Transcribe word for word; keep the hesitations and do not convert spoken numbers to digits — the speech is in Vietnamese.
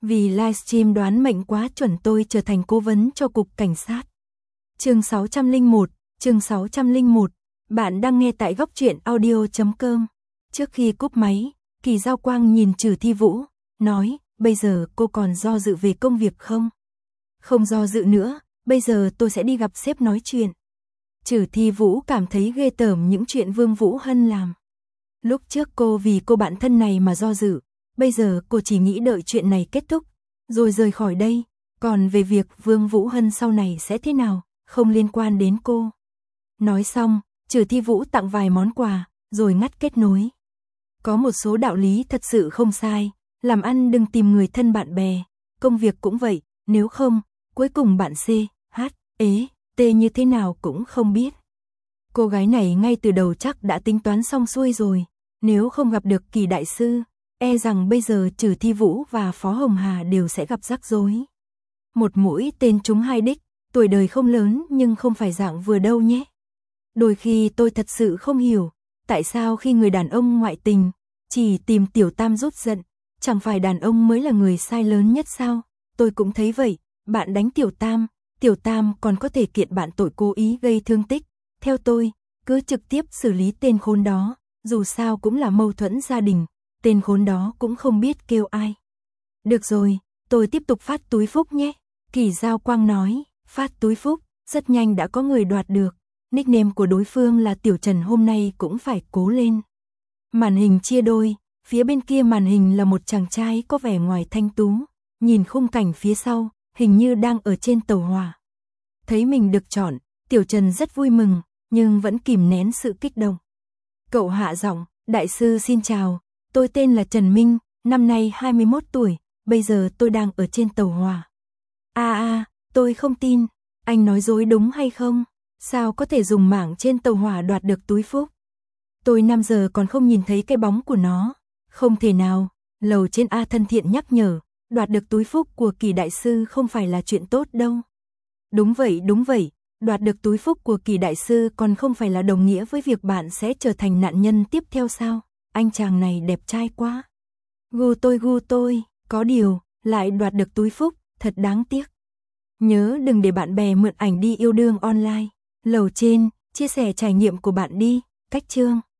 Vì livestream đoán mệnh quá chuẩn tôi trở thành cố vấn cho cục cảnh sát. Chương sáu trăm lẻ một, chương sáu trăm lẻ một. Bạn đang nghe tại góc truyện audio chấm com. Trước khi cúp máy, Kỳ Giao Quang nhìn Trử Thi Vũ, nói, bây giờ cô còn do dự về công việc không? Không do dự nữa, bây giờ tôi sẽ đi gặp sếp nói chuyện. Trử Thi Vũ cảm thấy ghê tởm những chuyện Vương Vũ Hân làm. Lúc trước cô vì cô bạn thân này mà do dự, bây giờ cô chỉ nghĩ đợi chuyện này kết thúc, rồi rời khỏi đây, còn về việc Vương Vũ Hân sau này sẽ thế nào, không liên quan đến cô. Nói xong, Trử Thi Vũ tặng vài món quà, rồi ngắt kết nối. Có một số đạo lý thật sự không sai, làm ăn đừng tìm người thân bạn bè, công việc cũng vậy, nếu không, cuối cùng bạn C, H, ế, T như thế nào cũng không biết. Cô gái này ngay từ đầu chắc đã tính toán xong xuôi rồi, nếu không gặp được Kỳ đại sư, e rằng bây giờ Trử Thi Vũ và Phó Hồng Hà đều sẽ gặp rắc rối. Một mũi tên trúng hai đích, tuổi đời không lớn nhưng không phải dạng vừa đâu nhé. Đôi khi tôi thật sự không hiểu, tại sao khi người đàn ông ngoại tình, chỉ tìm Tiểu Tam rút giận, chẳng phải đàn ông mới là người sai lớn nhất sao? Tôi cũng thấy vậy, bạn đánh Tiểu Tam, Tiểu Tam còn có thể kiện bạn tội cố ý gây thương tích. Theo tôi, cứ trực tiếp xử lý tên khốn đó, dù sao cũng là mâu thuẫn gia đình, tên khốn đó cũng không biết kêu ai. Được rồi, tôi tiếp tục phát túi phúc nhé. Kỳ Giao Quang nói, phát túi phúc, rất nhanh đã có người đoạt được. Nickname của đối phương là Tiểu Trần, hôm nay cũng phải cố lên. Màn hình chia đôi, phía bên kia màn hình là một chàng trai có vẻ ngoài thanh tú, nhìn khung cảnh phía sau, hình như đang ở trên tàu hỏa. Thấy mình được chọn, Tiểu Trần rất vui mừng, nhưng vẫn kìm nén sự kích động. Cậu hạ giọng, đại sư xin chào, tôi tên là Trần Minh, năm nay hai mươi mốt tuổi, bây giờ tôi đang ở trên tàu hỏa. À à, tôi không tin, anh nói dối đúng hay không? Sao có thể dùng mảng trên tàu hỏa đoạt được túi phúc? Tôi năm giờ còn không nhìn thấy cái bóng của nó. Không thể nào, lầu trên A thân thiện nhắc nhở, đoạt được túi phúc của Kỳ đại sư không phải là chuyện tốt đâu. Đúng vậy, đúng vậy, đoạt được túi phúc của Kỳ đại sư còn không phải là đồng nghĩa với việc bạn sẽ trở thành nạn nhân tiếp theo sao? Anh chàng này đẹp trai quá. Gu tôi gu tôi, có điều, lại đoạt được túi phúc, thật đáng tiếc. Nhớ đừng để bạn bè mượn ảnh đi yêu đương online. Lầu trên, chia sẻ trải nghiệm của bạn đi, cách chương.